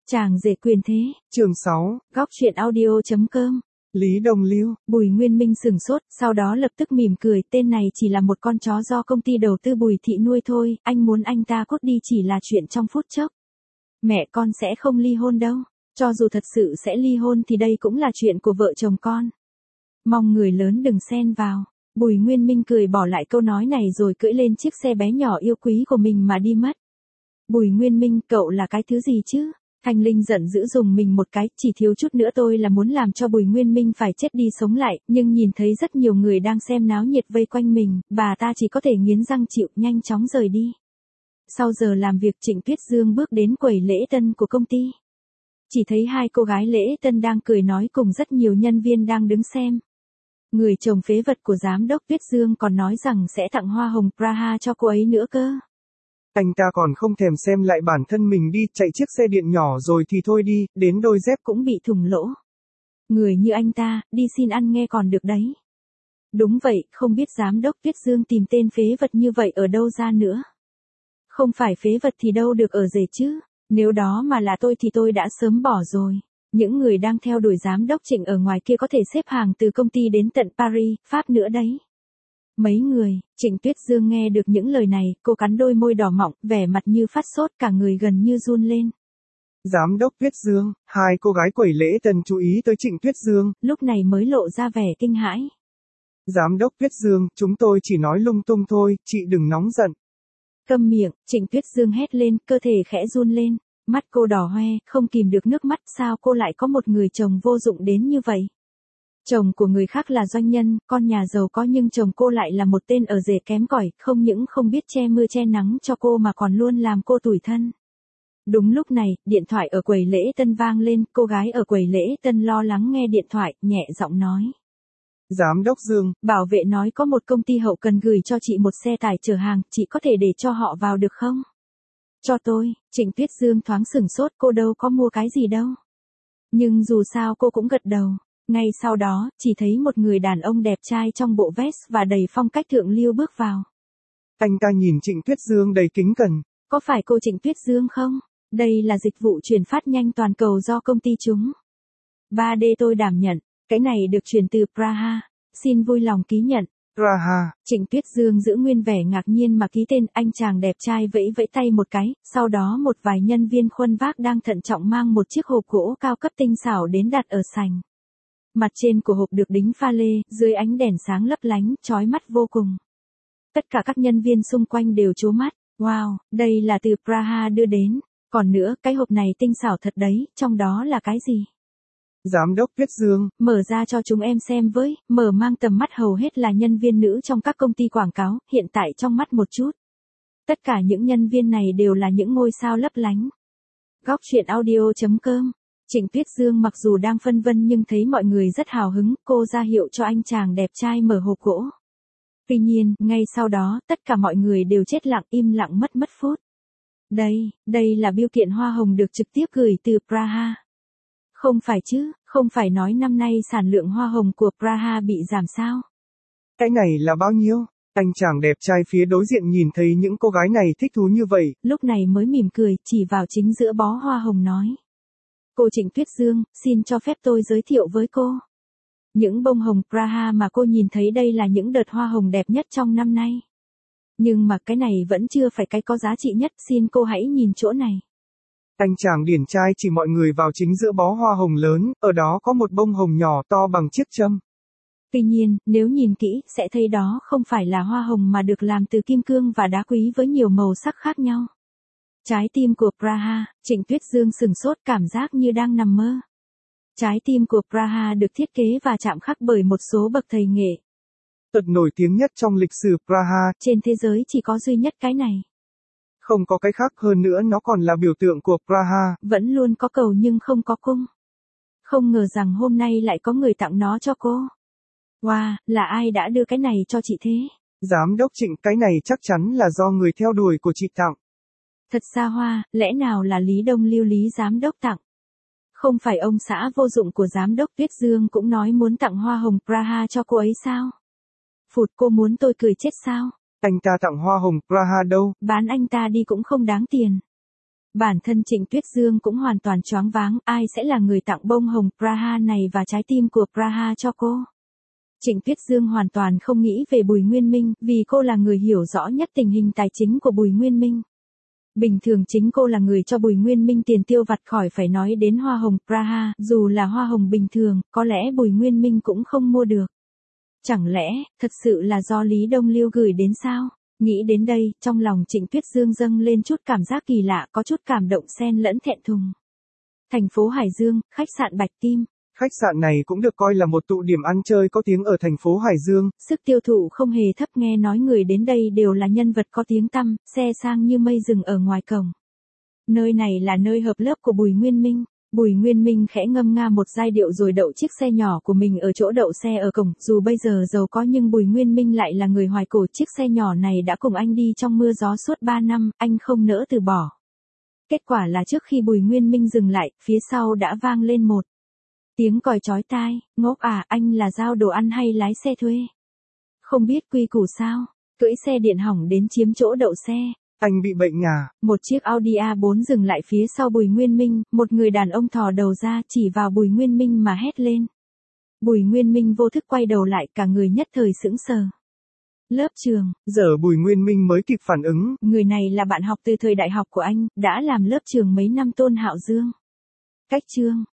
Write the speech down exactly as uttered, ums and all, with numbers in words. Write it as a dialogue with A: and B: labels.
A: Chàng rể quyền thế.
B: Chương sáu.
A: Góc truyện audio.com.
B: Lý Đông Lưu.
A: Bùi Nguyên Minh sửng sốt, sau đó lập tức mỉm cười, tên này chỉ là một con chó do công ty đầu tư Bùi Thị nuôi thôi, anh muốn anh ta cút đi chỉ là chuyện trong phút chốc. Mẹ con sẽ không ly hôn đâu, cho dù thật sự sẽ ly hôn thì đây cũng là chuyện của vợ chồng con. Mong người lớn đừng xen vào. Bùi Nguyên Minh cười bỏ lại câu nói này rồi cưỡi lên chiếc xe bé nhỏ yêu quý của mình mà đi mất. Bùi Nguyên Minh, cậu là cái thứ gì chứ? Thanh Linh giận dữ dùng mình một cái, chỉ thiếu chút nữa tôi là muốn làm cho Bùi Nguyên Minh phải chết đi sống lại, nhưng nhìn thấy rất nhiều người đang xem náo nhiệt vây quanh mình, bà ta chỉ có thể nghiến răng chịu, nhanh chóng rời đi. Sau giờ làm việc, Trịnh Tuyết Dương bước đến quầy lễ tân của công ty. Chỉ thấy hai cô gái lễ tân đang cười nói cùng rất nhiều nhân viên đang đứng xem. Người chồng phế vật của giám đốc Tuyết Dương còn nói rằng sẽ tặng hoa hồng Praha cho cô ấy nữa cơ.
B: Anh ta còn không thèm xem lại bản thân mình đi, chạy chiếc xe điện nhỏ rồi thì thôi đi, đến đôi dép
A: cũng bị thủng lỗ. Người như anh ta, đi xin ăn nghe còn được đấy. Đúng vậy, không biết giám đốc Tuyết Dương tìm tên phế vật như vậy ở đâu ra nữa. Không phải phế vật thì đâu được ở rể chứ, nếu đó mà là tôi thì tôi đã sớm bỏ rồi. Những người đang theo đuổi giám đốc Trịnh ở ngoài kia có thể xếp hàng từ công ty đến tận Paris, Pháp nữa đấy. Mấy người, Trịnh Tuyết Dương nghe được những lời này, cô cắn đôi môi đỏ mọng, vẻ mặt như phát sốt, cả người gần như run lên.
B: Giám đốc Tuyết Dương, hai cô gái quầy lễ tân chú ý tới Trịnh Tuyết Dương,
A: lúc này mới lộ ra vẻ kinh hãi.
B: Giám đốc Tuyết Dương, chúng tôi chỉ nói lung tung thôi, chị đừng nóng giận.
A: Câm miệng, Trịnh Tuyết Dương hét lên, cơ thể khẽ run lên, mắt cô đỏ hoe, không kìm được nước mắt, sao cô lại có một người chồng vô dụng đến như vậy? Chồng của người khác là doanh nhân, con nhà giàu có nhưng chồng cô lại là một tên ở rể kém cỏi, không những không biết che mưa che nắng cho cô mà còn luôn làm cô tủi thân. Đúng lúc này, điện thoại ở quầy lễ tân vang lên, cô gái ở quầy lễ tân lo lắng nghe điện thoại, nhẹ giọng nói.
B: Giám đốc Dương,
A: bảo vệ nói có một công ty hậu cần gửi cho chị một xe tải chở hàng, chị có thể để cho họ vào được không? Cho tôi, Trịnh Tuyết Dương thoáng sửng sốt, cô đâu có mua cái gì đâu. Nhưng dù sao cô cũng gật đầu. Ngay sau đó, chỉ thấy một người đàn ông đẹp trai trong bộ vest và đầy phong cách thượng lưu bước vào.
B: Anh ta nhìn Trịnh Tuyết Dương đầy kính cẩn.
A: Có phải cô Trịnh Tuyết Dương không? Đây là dịch vụ chuyển phát nhanh toàn cầu do công ty chúng. ba D tôi đảm nhận, cái này được chuyển từ Praha, xin vui lòng ký nhận.
B: Praha.
A: Trịnh Tuyết Dương giữ nguyên vẻ ngạc nhiên mà ký tên, anh chàng đẹp trai vẫy vẫy tay một cái, sau đó một vài nhân viên khuân vác đang thận trọng mang một chiếc hộp gỗ cao cấp tinh xảo đến đặt ở sảnh. Mặt trên của hộp được đính pha lê, dưới ánh đèn sáng lấp lánh, chói mắt vô cùng. Tất cả các nhân viên xung quanh đều trố mắt, wow, đây là từ Praha đưa đến, còn nữa, cái hộp này tinh xảo thật đấy, trong đó là cái gì?
B: Giám đốc Tuyết Dương,
A: mở ra cho chúng em xem với, mở mang tầm mắt hầu hết là nhân viên nữ trong các công ty quảng cáo, hiện tại trong mắt một chút. Tất cả những nhân viên này đều là những ngôi sao lấp lánh. Góc truyện audio.com. Trịnh Tuyết Dương mặc dù đang phân vân nhưng thấy mọi người rất hào hứng, cô ra hiệu cho anh chàng đẹp trai mở hộp gỗ. Tuy nhiên, ngay sau đó, tất cả mọi người đều chết lặng im lặng mất mất phút. Đây, đây là bưu kiện hoa hồng được trực tiếp gửi từ Praha. Không phải chứ, không phải nói năm nay sản lượng hoa hồng của Praha bị giảm sao?
B: Cái này là bao nhiêu? Anh chàng đẹp trai phía đối diện nhìn thấy những cô gái này thích thú như vậy.
A: Lúc này mới mỉm cười, chỉ vào chính giữa bó hoa hồng nói. Cô Trịnh Tuyết Dương, xin cho phép tôi giới thiệu với cô. Những bông hồng Praha mà cô nhìn thấy đây là những đợt hoa hồng đẹp nhất trong năm nay. Nhưng mà cái này vẫn chưa phải cái có giá trị nhất, xin cô hãy nhìn chỗ này.
B: Anh chàng điển trai chỉ mọi người vào chính giữa bó hoa hồng lớn, ở đó có một bông hồng nhỏ to bằng chiếc châm.
A: Tuy nhiên, nếu nhìn kỹ, sẽ thấy đó không phải là hoa hồng mà được làm từ kim cương và đá quý với nhiều màu sắc khác nhau. Trái tim của Praha, Trịnh Tuyết Dương sừng sốt cảm giác như đang nằm mơ. Trái tim của Praha được thiết kế và chạm khắc bởi một số bậc thầy nghệ.
B: Thật nổi tiếng nhất trong lịch sử Praha.
A: Trên thế giới chỉ có duy nhất cái này.
B: Không có cái khác hơn nữa, nó còn là biểu tượng của Praha.
A: Vẫn luôn có cầu nhưng không có cung. Không ngờ rằng hôm nay lại có người tặng nó cho cô. Wow, là ai đã đưa cái này cho chị thế?
B: Giám đốc Trịnh, cái này chắc chắn là do người theo đuổi của chị tặng.
A: Thật xa hoa, lẽ nào là Lý Đông Lưu Lý giám đốc tặng? Không phải ông xã vô dụng của giám đốc Tuyết Dương cũng nói muốn tặng hoa hồng Praha cho cô ấy sao? Phụt, cô muốn tôi cười chết sao?
B: Anh ta tặng hoa hồng Praha đâu?
A: Bán anh ta đi cũng không đáng tiền. Bản thân Trịnh Tuyết Dương cũng hoàn toàn choáng váng, ai sẽ là người tặng bông hồng Praha này và trái tim của Praha cho cô. Trịnh Tuyết Dương hoàn toàn không nghĩ về Bùi Nguyên Minh, vì cô là người hiểu rõ nhất tình hình tài chính của Bùi Nguyên Minh. Bình thường chính cô là người cho Bùi Nguyên Minh tiền tiêu vặt, khỏi phải nói đến hoa hồng Praha, dù là hoa hồng bình thường, có lẽ Bùi Nguyên Minh cũng không mua được. Chẳng lẽ, thật sự là do Lý Đông Liêu gửi đến sao? Nghĩ đến đây, trong lòng Trịnh Tuyết Dương dâng lên chút cảm giác kỳ lạ, có chút cảm động xen lẫn thẹn thùng. Thành phố Hải Dương, khách sạn Bạch Kim.
B: Khách sạn này cũng được coi là một tụ điểm ăn chơi có tiếng ở thành phố Hải Dương.
A: Sức tiêu thụ không hề thấp, nghe nói người đến đây đều là nhân vật có tiếng tăm, xe sang như mây dừng ở ngoài cổng. Nơi này là nơi hợp lớp của Bùi Nguyên Minh. Bùi Nguyên Minh khẽ ngâm nga một giai điệu rồi đậu chiếc xe nhỏ của mình ở chỗ đậu xe ở cổng. Dù bây giờ giàu có nhưng Bùi Nguyên Minh lại là người hoài cổ, chiếc xe nhỏ này đã cùng anh đi trong mưa gió suốt ba năm, anh không nỡ từ bỏ. Kết quả là trước khi Bùi Nguyên Minh dừng lại, phía sau đã vang lên một tiếng còi chói tai. Ngốc à, anh là giao đồ ăn hay lái xe thuê? Không biết quy củ sao? Cưỡi xe điện hỏng đến chiếm chỗ đậu xe.
B: Anh bị bệnh à?
A: Một chiếc Audi a bốn dừng lại phía sau Bùi Nguyên Minh, một người đàn ông thò đầu ra chỉ vào Bùi Nguyên Minh mà hét lên. Bùi Nguyên Minh vô thức quay đầu lại, cả người nhất thời sững sờ. Lớp trường.
B: Giờ Bùi Nguyên Minh mới kịp phản ứng.
A: Người này là bạn học từ thời đại học của anh, đã làm lớp trường mấy năm, Tôn Hạo Dương. Cách chương.